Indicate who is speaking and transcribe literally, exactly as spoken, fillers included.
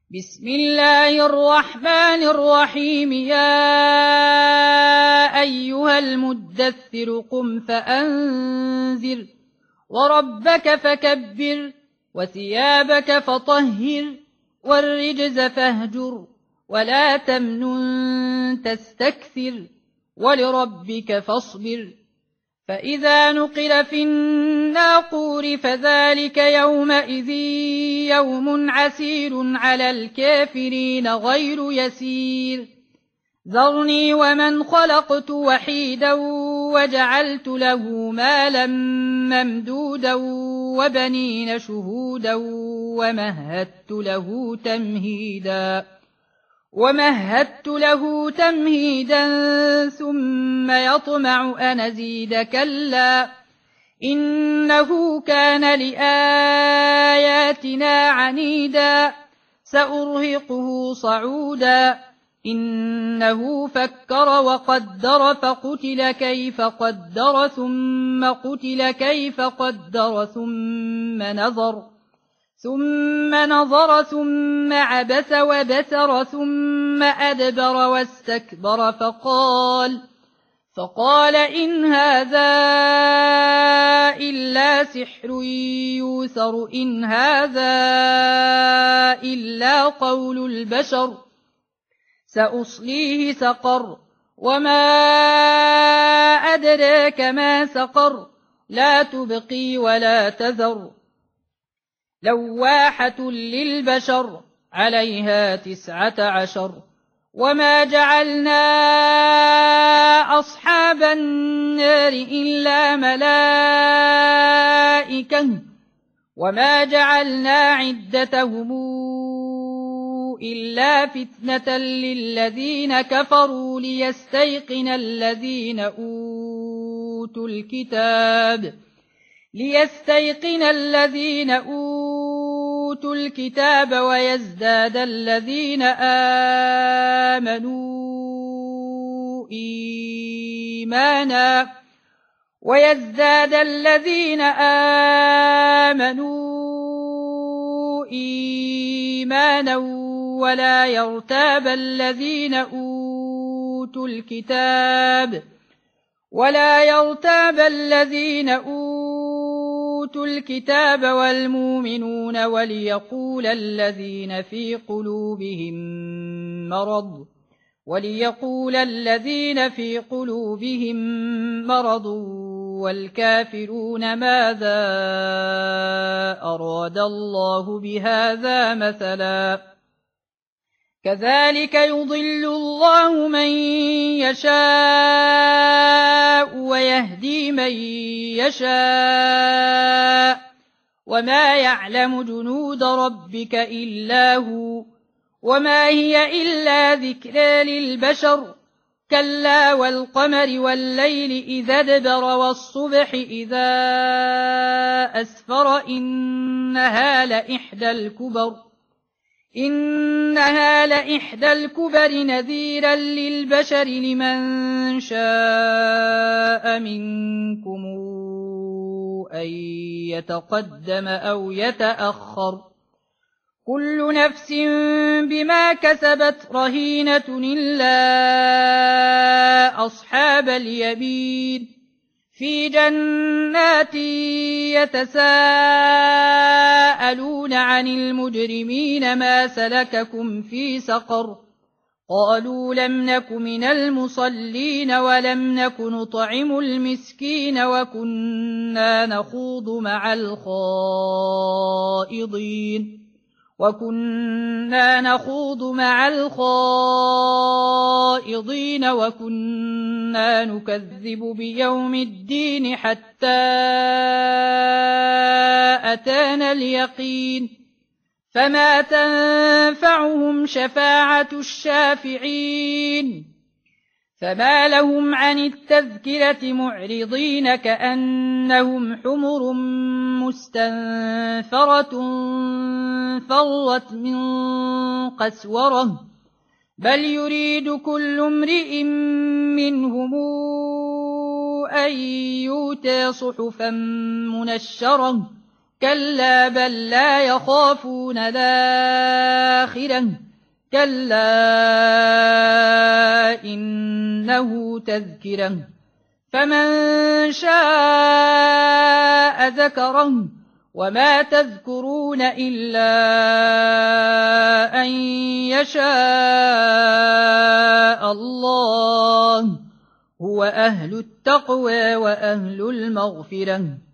Speaker 1: بسم الله الرحمن الرحيم. يا أيها المدثر قم فأنذر وربك فكبر وثيابك فطهر والرجز فاهجر ولا تمنن تستكثر ولربك فاصبر. فإذا نقر في الناقور فذلك يومئذ يوم عسير على الكافرين غير يسير. ذرني ومن خلقت وحيدا وجعلت له مالا ممدودا وبنين شهودا ومهدت له تمهيدا ومهدت له تمهيدا ثم يطمع أن أزيد كلا إنه كان لآياتنا عنيدا سأرهقه صعودا. إنه فكر وقدر فقتل كيف قدر ثم قتل كيف قدر ثم نظر ثم نظر ثم عبس وبسر ثم أدبر واستكبر فقال فقال إن هذا إلا سحر يوثر إن هذا إلا قول البشر سأصليه سقر وما أدراك ما سقر لا تبقي ولا تذر لواحة للبشر عليها تسعة عشر. وما جعلنا أصحاب النار إلا ملائكة وما جعلنا عدتهم إلا فتنة للذين كفروا ليستيقن الذين أوتوا الكتاب ليستيقن الذين أوتوا الكتاب ويزداد الذين آمنوا إيمانا ويزداد الذين آمنوا إيمانا ولا يرتاب الذين أوتوا الكتاب ولا يرتاب الذين أوتوا الكتاب والمؤمنون وليقول الذين في قلوبهم مرض وليقول الذين في قلوبهم مرض والكافرون ماذا أراد الله بهذا مثلا كذلك يضل الله من يشاء ويهدي من يشاء وما يعلم جنود ربك إلا هو وما هي إلا ذكرى للبشر كلا والقمر والليل إذا ادبر والصبح إذا أسفر إنها لإحدى الكبر إنها لإحدى الكبر نذيرا للبشر لمن شاء منكم أن يتقدم أو يتأخر كل نفس بما كسبت رهينة إلا أصحاب اليمين في جنات يتساءلون عن المجرمين ما سلككم في سقر قالوا لم نك من المصلين ولم نك نطعم المسكين وكنا نخوض مع الخائضين وكنا نخوض مع الخائضين وكنا نكذب بيوم الدين حتى أتانا اليقين فما تنفعهم شفاعة الشافعين فما لهم عن التذكرة معرضين كأنهم حمر مستنفرة فرت من قسورة بل يريد كل امرئ منهم أن يؤتى صحفا منشرة كلا بل لا يخافون الآخرة الآخرة كلا إنه تذكرة فمن شاء ذكره وما تذكرون إلا أن يشاء الله هو أهل التقوى وأهل المغفرة